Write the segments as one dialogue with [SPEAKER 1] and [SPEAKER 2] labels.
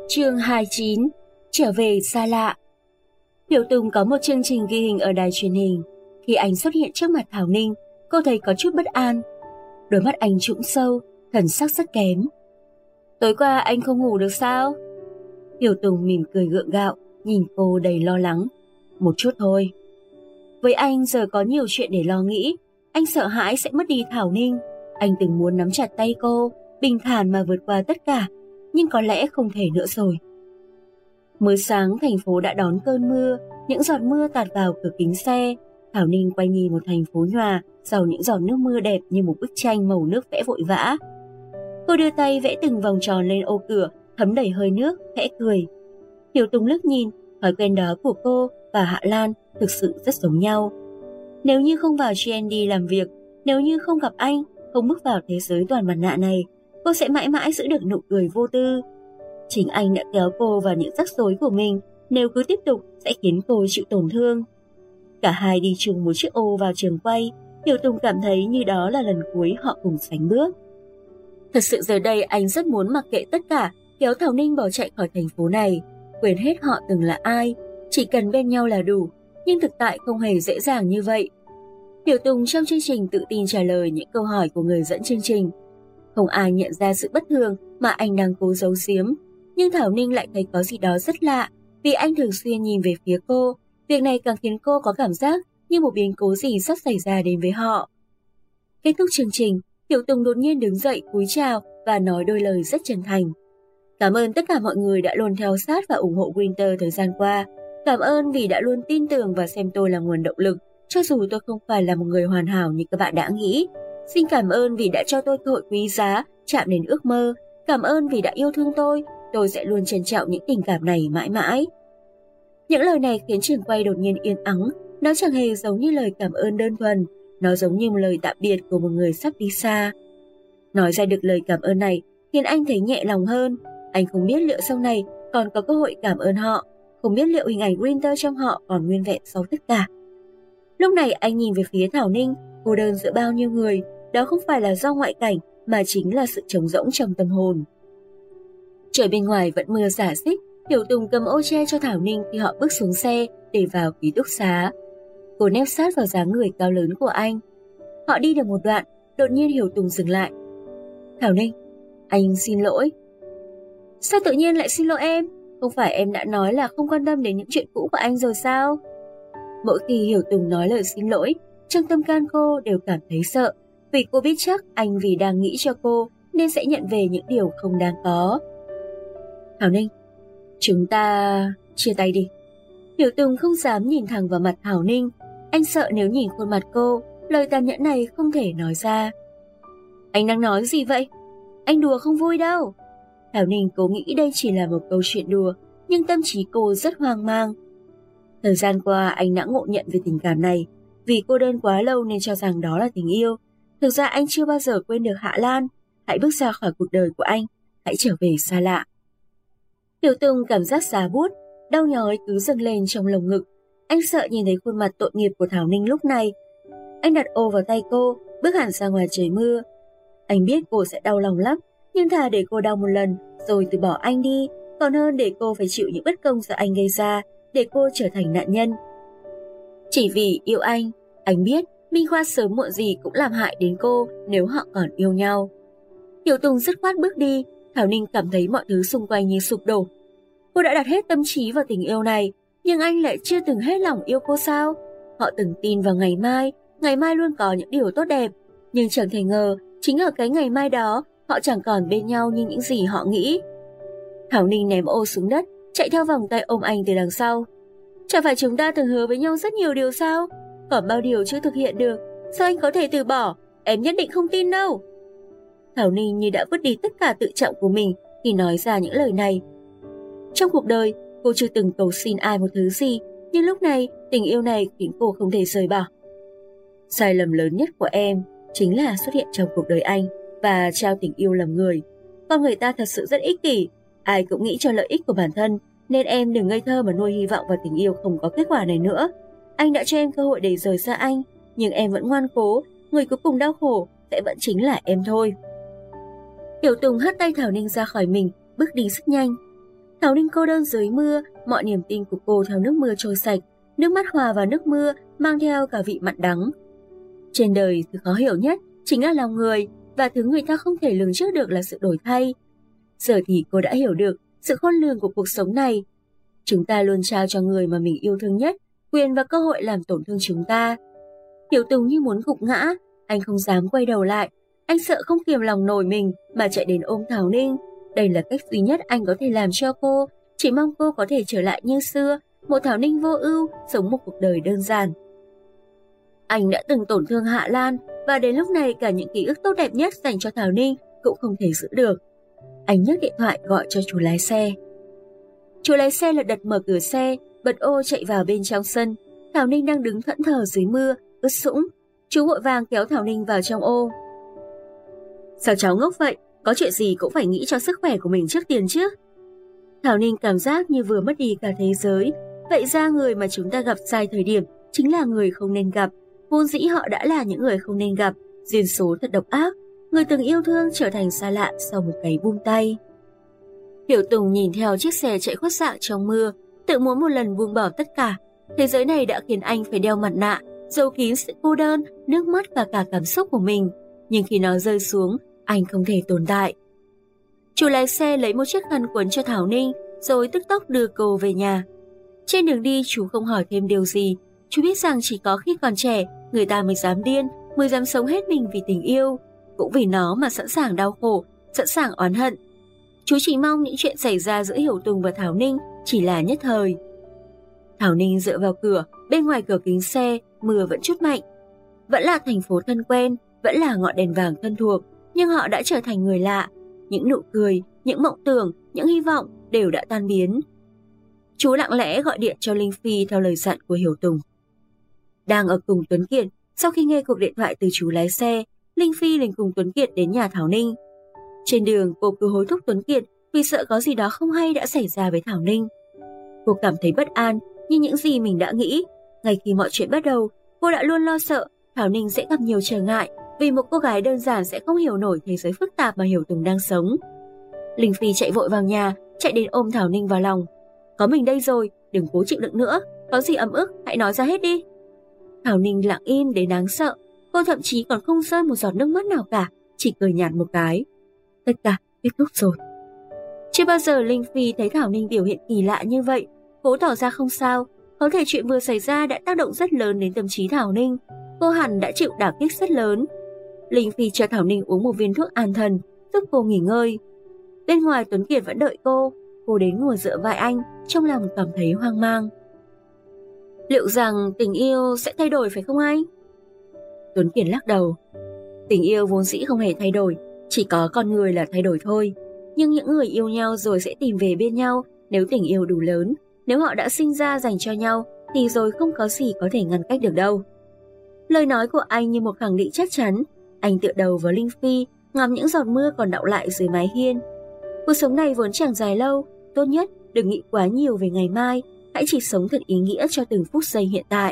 [SPEAKER 1] Chương 29. Trở về xa lạ. Hiểu Tùng có một chương trình ghi hình ở đài truyền hình. Khi anh xuất hiện trước mặt Thảo Ninh, cô thấy có chút bất an. Đôi mắt anh trũng sâu, thần sắc rất kém. Tối qua anh không ngủ được sao? Hiểu Tùng mỉm cười gượng gạo, nhìn cô đầy lo lắng. Một chút thôi. Với anh giờ có nhiều chuyện để lo nghĩ. Anh sợ hãi sẽ mất đi Thảo Ninh. Anh từng muốn nắm chặt tay cô, bình thản mà vượt qua tất cả, nhưng có lẽ không thể nữa rồi. Mới sáng thành phố đã đón cơn mưa, những giọt mưa tạt vào cửa kính xe. Thảo Ninh quay nhìn một thành phố nhòa giàu những giọt nước mưa đẹp như một bức tranh màu nước vẽ vội vã. Cô đưa tay vẽ từng vòng tròn lên ô cửa, thấm đầy hơi nước, khẽ cười. Hiểu Tùng liếc nhìn, thói quen đó của cô và Hạ Lan thực sự rất giống nhau. Nếu như không vào GND làm việc, nếu như không gặp anh, không bước vào thế giới toàn mặt nạ này, cô sẽ mãi mãi giữ được nụ cười vô tư. Chính anh đã kéo cô vào những rắc rối của mình, nếu cứ tiếp tục sẽ khiến cô chịu tổn thương. Cả hai đi chung một chiếc ô vào trường quay, Hiểu Tùng cảm thấy như đó là lần cuối họ cùng sánh bước. Thật sự giờ đây anh rất muốn mặc kệ tất cả, kéo Thảo Ninh bỏ chạy khỏi thành phố này, quên hết họ từng là ai, chỉ cần bên nhau là đủ, nhưng thực tại không hề dễ dàng như vậy. Hiểu Tùng trong chương trình tự tin trả lời những câu hỏi của người dẫn chương trình. Không ai nhận ra sự bất thường mà anh đang cố giấu giếm, nhưng Thảo Ninh lại thấy có gì đó rất lạ, vì anh thường xuyên nhìn về phía cô. Việc này càng khiến cô có cảm giác như một biến cố gì sắp xảy ra đến với họ. Kết thúc chương trình, Hiểu Tùng đột nhiên đứng dậy cúi chào và nói đôi lời rất chân thành. Cảm ơn tất cả mọi người đã luôn theo sát và ủng hộ Winter thời gian qua. Cảm ơn vì đã luôn tin tưởng và xem tôi là nguồn động lực, cho dù tôi không phải là một người hoàn hảo như các bạn đã nghĩ. Xin cảm ơn vì đã cho tôi cơ hội quý giá, chạm đến ước mơ. Cảm ơn vì đã yêu thương tôi sẽ luôn trân trọng những tình cảm này mãi mãi. Những lời này khiến trường quay đột nhiên yên ắng, nó chẳng hề giống như lời cảm ơn đơn thuần, nó giống như một lời tạm biệt của một người sắp đi xa. Nói ra được lời cảm ơn này khiến anh thấy nhẹ lòng hơn. Anh không biết liệu sau này còn có cơ hội cảm ơn họ, không biết liệu hình ảnh Winter trong họ còn nguyên vẹn sau tất cả. Lúc này anh nhìn về phía Thảo Ninh, cô đơn giữa bao nhiêu người, đó không phải là do ngoại cảnh mà chính là sự trống rỗng trong tâm hồn. Trời bên ngoài vẫn mưa rả rích, Hiểu Tùng cầm ô che cho Thảo Ninh khi họ bước xuống xe để vào ký túc xá. Cô nép sát vào dáng người cao lớn của anh. Họ đi được một đoạn, đột nhiên Hiểu Tùng dừng lại. Thảo Ninh, anh xin lỗi. Sao tự nhiên lại xin lỗi em? Không phải em đã nói là không quan tâm đến những chuyện cũ của anh rồi sao? Mỗi khi Hiểu Tùng nói lời xin lỗi, trong tâm can cô đều cảm thấy sợ, vì cô biết chắc anh vì đang nghĩ cho cô nên sẽ nhận về những điều không đáng có. Thảo Ninh, chúng ta chia tay đi. Hiểu Tùng không dám nhìn thẳng vào mặt Thảo Ninh, anh sợ nếu nhìn khuôn mặt cô, lời tàn nhẫn này không thể nói ra. Anh đang nói gì vậy? Anh đùa không vui đâu. Thảo Ninh cố nghĩ đây chỉ là một câu chuyện đùa, nhưng tâm trí cô rất hoang mang. Thời gian qua anh đã ngộ nhận về tình cảm này, vì cô đơn quá lâu nên cho rằng đó là tình yêu. Thực ra anh chưa bao giờ quên được Hạ Lan. Hãy bước ra khỏi cuộc đời của anh, hãy trở về xa lạ. Hiểu Tùng cảm giác giá buốt, đau nhói cứ dâng lên trong lồng ngực. Anh sợ nhìn thấy khuôn mặt tội nghiệp của Thảo Ninh lúc này. Anh đặt ô vào tay cô, bước hẳn ra ngoài trời mưa. Anh biết cô sẽ đau lòng lắm, nhưng thà để cô đau một lần rồi từ bỏ anh đi, còn hơn để cô phải chịu những bất công do anh gây ra, để cô trở thành nạn nhân. Chỉ vì yêu anh biết Minh Khoa sớm muộn gì cũng làm hại đến cô nếu họ còn yêu nhau. Hiểu Tùng dứt khoát bước đi, Thảo Ninh cảm thấy mọi thứ xung quanh như sụp đổ. Cô đã đặt hết tâm trí vào tình yêu này, nhưng anh lại chưa từng hết lòng yêu cô sao? Họ từng tin vào ngày mai luôn có những điều tốt đẹp, nhưng chẳng thể ngờ chính ở cái ngày mai đó họ chẳng còn bên nhau như những gì họ nghĩ. Thảo Ninh ném ô xuống đất, chạy theo vòng tay ôm anh từ đằng sau. Chẳng phải chúng ta từng hứa với nhau rất nhiều điều sao? Còn bao điều chưa thực hiện được, sao anh có thể từ bỏ? Em nhất định không tin đâu. Thảo Ninh như đã vứt đi tất cả tự trọng của mình khi nói ra những lời này. Trong cuộc đời, cô chưa từng cầu xin ai một thứ gì, nhưng lúc này tình yêu này khiến cô không thể rời bỏ. Sai lầm lớn nhất của em chính là xuất hiện trong cuộc đời anh và trao tình yêu làm người. Con người ta thật sự rất ích kỷ, ai cũng nghĩ cho lợi ích của bản thân, nên em đừng ngây thơ mà nuôi hy vọng vào tình yêu không có kết quả này nữa. Anh đã cho em cơ hội để rời xa anh, nhưng em vẫn ngoan cố, người cuối cùng đau khổ sẽ vẫn chính là em thôi. Hiểu Tùng hất tay Thảo Ninh ra khỏi mình, bước đi rất nhanh. Thảo Ninh cô đơn dưới mưa, mọi niềm tin của cô theo nước mưa trôi sạch, nước mắt hòa vào nước mưa mang theo cả vị mặn đắng. Trên đời, thứ khó hiểu nhất chính là lòng người, và thứ người ta không thể lường trước được là sự đổi thay. Giờ thì cô đã hiểu được sự khôn lường của cuộc sống này. Chúng ta luôn trao cho người mà mình yêu thương nhất quyền và cơ hội làm tổn thương chúng ta. Hiểu Tùng như muốn gục ngã, anh không dám quay đầu lại. Anh sợ không kiềm lòng nổi mình mà chạy đến ôm Thảo Ninh. Đây là cách duy nhất anh có thể làm cho cô, chỉ mong cô có thể trở lại như xưa, một Thảo Ninh vô ưu, sống một cuộc đời đơn giản. Anh đã từng tổn thương Hạ Lan, và đến lúc này cả những ký ức tốt đẹp nhất dành cho Thảo Ninh cũng không thể giữ được. Anh nhấc điện thoại gọi cho chú lái xe. Chú lái xe lật đật mở cửa xe, bật ô chạy vào bên trong sân. Thảo Ninh đang đứng thẫn thờ dưới mưa, ướt sũng. Chú vội vàng kéo Thảo Ninh vào trong ô. Sao cháu ngốc vậy? Có chuyện gì cũng phải nghĩ cho sức khỏe của mình trước tiên chứ. Thảo Ninh cảm giác như vừa mất đi cả thế giới. Vậy ra người mà chúng ta gặp sai thời điểm chính là người không nên gặp. Vốn dĩ họ đã là những người không nên gặp. Duyên số thật độc ác. Người từng yêu thương trở thành xa lạ sau một cái buông tay. Hiểu Tùng nhìn theo chiếc xe chạy khuất dạng trong mưa, tự muốn một lần buông bỏ tất cả. Thế giới này đã khiến anh phải đeo mặt nạ, giấu kín sự cô đơn, nước mắt và cả cảm xúc của mình. Nhưng khi nó rơi xuống, anh không thể tồn tại. Chú lái xe lấy một chiếc khăn quấn cho Thảo Ninh, rồi tức tốc đưa cô về nhà. Trên đường đi chú không hỏi thêm điều gì. Chú biết rằng chỉ có khi còn trẻ, người ta mới dám điên, mới dám sống hết mình vì tình yêu. Cũng vì nó mà sẵn sàng đau khổ, sẵn sàng oán hận. Chú chỉ mong những chuyện xảy ra giữa Hiểu Tùng và Thảo Ninh chỉ là nhất thời. Thảo Ninh dựa vào cửa, bên ngoài cửa kính xe, mưa vẫn chút mạnh. Vẫn là thành phố thân quen, vẫn là ngọn đèn vàng thân thuộc, nhưng họ đã trở thành người lạ. Những nụ cười, những mộng tưởng, những hy vọng đều đã tan biến. Chú lặng lẽ gọi điện cho Linh Phi theo lời dặn của Hiểu Tùng. Đang ở cùng Tuấn Kiệt, sau khi nghe cuộc điện thoại từ chú lái xe, Linh Phi liền cùng Tuấn Kiệt đến nhà Thảo Ninh. Trên đường cô cứ hối thúc Tuấn Kiệt vì sợ có gì đó không hay đã xảy ra với Thảo Ninh. Cô cảm thấy bất an như những gì mình đã nghĩ. Ngay khi mọi chuyện bắt đầu, cô đã luôn lo sợ Thảo Ninh sẽ gặp nhiều trở ngại vì một cô gái đơn giản sẽ không hiểu nổi thế giới phức tạp mà Hiểu Tùng đang sống. Linh Phi chạy vội vào nhà, chạy đến ôm Thảo Ninh vào lòng. Có mình đây rồi, đừng cố chịu đựng nữa, có gì ấm ức hãy nói ra hết đi. Thảo Ninh lặng im đến đáng sợ, cô thậm chí còn không rơi một giọt nước mắt nào cả, chỉ cười nhạt một cái. Tất cả kết thúc rồi. Chưa bao giờ Linh Phi thấy Thảo Ninh biểu hiện kỳ lạ như vậy, cố tỏ ra không sao. Có thể chuyện vừa xảy ra đã tác động rất lớn đến tâm trí Thảo Ninh. Cô hẳn đã chịu đả kích rất lớn. Linh Phi cho Thảo Ninh uống một viên thuốc an thần, giúp cô nghỉ ngơi. Bên ngoài Tuấn Kiệt vẫn đợi cô đến ngồi dựa vai anh, trong lòng cảm thấy hoang mang. Liệu rằng tình yêu sẽ thay đổi phải không anh? Tuấn Kiệt lắc đầu. Tình yêu vốn dĩ không hề thay đổi, chỉ có con người là thay đổi thôi. Nhưng những người yêu nhau rồi sẽ tìm về bên nhau nếu tình yêu đủ lớn. Nếu họ đã sinh ra dành cho nhau thì rồi không có gì có thể ngăn cách được đâu. Lời nói của anh như một khẳng định chắc chắn. Anh tựa đầu vào Linh Phi, ngắm những giọt mưa còn đọng lại dưới mái hiên. Cuộc sống này vốn chẳng dài lâu, tốt nhất đừng nghĩ quá nhiều về ngày mai, hãy chỉ sống thật ý nghĩa cho từng phút giây hiện tại.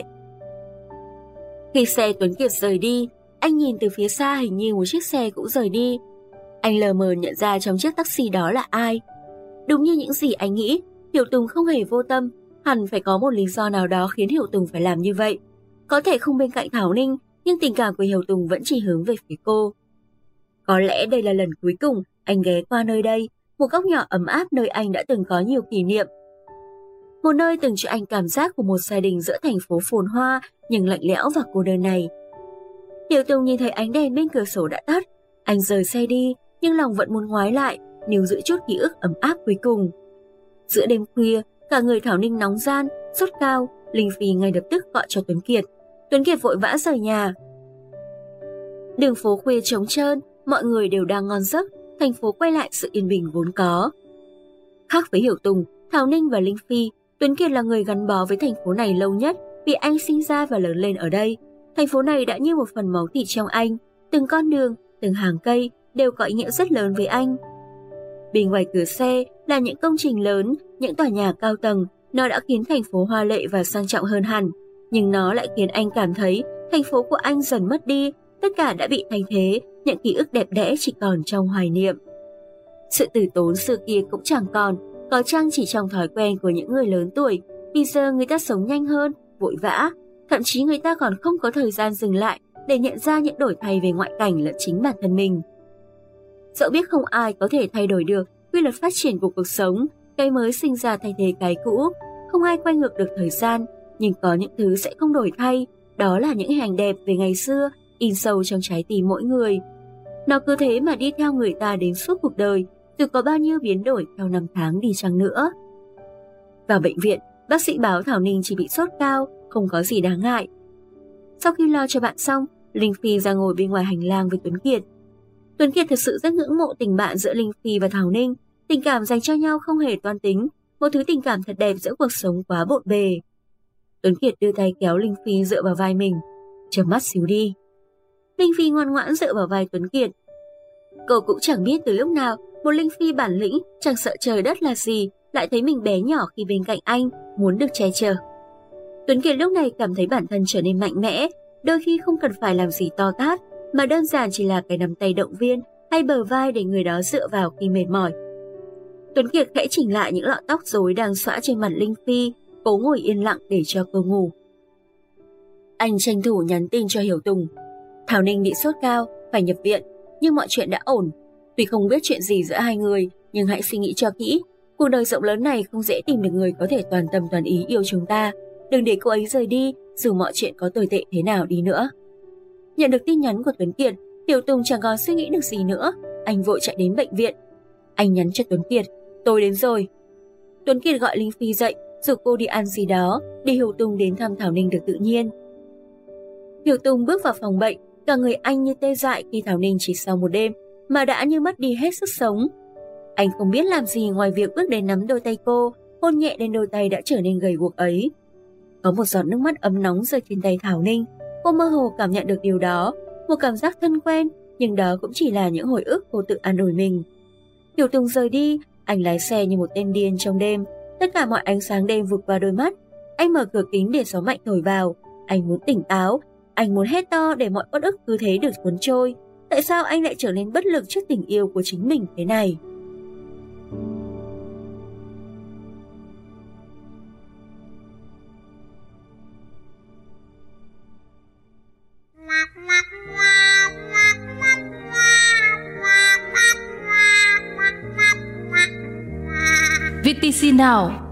[SPEAKER 1] Khi xe Tuấn Kiệt rời đi, anh nhìn từ phía xa hình như một chiếc xe cũng rời đi. Anh lờ mờ nhận ra trong chiếc taxi đó là ai. Đúng như những gì anh nghĩ, Hiểu Tùng không hề vô tâm, hẳn phải có một lý do nào đó khiến Hiểu Tùng phải làm như vậy. Có thể không bên cạnh Thảo Ninh, nhưng tình cảm của Hiểu Tùng vẫn chỉ hướng về phía cô. Có lẽ đây là lần cuối cùng anh ghé qua nơi đây, một góc nhỏ ấm áp nơi anh đã từng có nhiều kỷ niệm. Một nơi từng cho anh cảm giác của một gia đình giữa thành phố phồn hoa nhưng lạnh lẽo và cô đơn này. Hiểu Tùng nhìn thấy ánh đèn bên cửa sổ đã tắt, anh rời xe đi, nhưng lòng vẫn muốn ngoái lại, níu giữ chút ký ức ấm áp cuối cùng. Giữa đêm khuya, cả người Thảo Ninh nóng ran, sốt cao, Linh Phi ngay lập tức gọi cho Tuấn Kiệt. Tuấn Kiệt vội vã rời nhà. Đường phố khuya trống trơn, mọi người đều đang ngon giấc, thành phố quay lại sự yên bình vốn có. Khác với Hiểu Tùng, Thảo Ninh và Linh Phi, Tuấn Kiệt là người gắn bó với thành phố này lâu nhất vì anh sinh ra và lớn lên ở đây. Thành phố này đã như một phần máu thịt trong anh, từng con đường, từng hàng cây đều có ý nghĩa rất lớn với anh. Bên ngoài cửa xe là những công trình lớn, những tòa nhà cao tầng, nó đã khiến thành phố hoa lệ và sang trọng hơn hẳn. Nhưng nó lại khiến anh cảm thấy thành phố của anh dần mất đi, tất cả đã bị thay thế, những ký ức đẹp đẽ chỉ còn trong hoài niệm. Sự tử tốn xưa kia cũng chẳng còn, Có chăng chỉ trong thói quen của những người lớn tuổi, bây giờ người ta sống nhanh hơn, vội vã, thậm chí người ta còn không có thời gian dừng lại để nhận ra những đổi thay về ngoại cảnh lẫn chính bản thân mình. Dẫu biết không ai có thể thay đổi được quy luật phát triển của cuộc sống, cái mới sinh ra thay thế cái cũ, không ai quay ngược được thời gian, nhưng có những thứ sẽ không đổi thay, đó là những hình ảnh đẹp về ngày xưa in sâu trong trái tim mỗi người. Nó cứ thế mà đi theo người ta đến suốt cuộc đời, dù có bao nhiêu biến đổi theo năm tháng đi chăng nữa. Vào bệnh viện, bác sĩ báo Thảo Ninh chỉ bị sốt cao, không có gì đáng ngại. Sau khi lo cho bạn xong, Linh Phi ra ngồi bên ngoài hành lang với Tuấn Kiệt. Tuấn Kiệt thật sự rất ngưỡng mộ tình bạn giữa Linh Phi và Thảo Ninh, tình cảm dành cho nhau không hề toan tính, một thứ tình cảm thật đẹp giữa cuộc sống quá bộn bề. Tuấn Kiệt đưa tay kéo Linh Phi dựa vào vai mình. Chớp mắt xíu đi. Linh Phi ngoan ngoãn dựa vào vai Tuấn Kiệt. Cô cũng chẳng biết từ lúc nào một Linh Phi bản lĩnh, chẳng sợ trời đất là gì, lại thấy mình bé nhỏ khi bên cạnh anh, muốn được che chở. Tuấn Kiệt lúc này cảm thấy bản thân trở nên mạnh mẽ, đôi khi không cần phải làm gì to tát, mà đơn giản chỉ là cái nắm tay động viên hay bờ vai để người đó dựa vào khi mệt mỏi. Tuấn Kiệt khẽ chỉnh lại những lọn tóc rối đang xõa trên mặt Linh Phi, cố ngồi yên lặng để cho cô ngủ. Anh tranh thủ nhắn tin cho Hiểu Tùng. Thảo Ninh bị sốt cao, phải nhập viện, nhưng mọi chuyện đã ổn. Tuy không biết chuyện gì giữa hai người, nhưng hãy suy nghĩ cho kỹ. Cuộc đời rộng lớn này không dễ tìm được người có thể toàn tâm toàn ý yêu chúng ta. Đừng để cô ấy rời đi, dù mọi chuyện có tồi tệ thế nào đi nữa. Nhận được tin nhắn của Tuấn Kiệt, Hiểu Tùng chẳng còn suy nghĩ được gì nữa. Anh vội chạy đến bệnh viện. Anh nhắn cho Tuấn Kiệt, tôi đến rồi. Tuấn Kiệt gọi Linh Phi dậy, rủ cô đi ăn gì đó, để Hiểu Tùng đến thăm Thảo Ninh được tự nhiên. Hiểu Tùng bước vào phòng bệnh, cả người anh như tê dại khi Thảo Ninh chỉ sau một đêm mà đã như mất đi hết sức sống. Anh không biết làm gì ngoài việc bước đến nắm đôi tay cô, hôn nhẹ lên đôi tay đã trở nên gầy guộc ấy. Có một giọt nước mắt ấm nóng rơi trên tay Thảo Ninh, cô mơ hồ cảm nhận được điều đó, một cảm giác thân quen, nhưng đó cũng chỉ là những hồi ức cô tự an ủi mình. Hiểu Tùng rời đi, anh lái xe như một tên điên trong đêm, tất cả mọi ánh sáng đêm vụt qua đôi mắt. Anh mở cửa kính để gió mạnh thổi vào, anh muốn tỉnh táo, anh muốn hét to để mọi uất ức cứ thế được cuốn trôi. Tại sao anh lại trở nên bất lực trước tình yêu của chính mình thế này?
[SPEAKER 2] VTC Now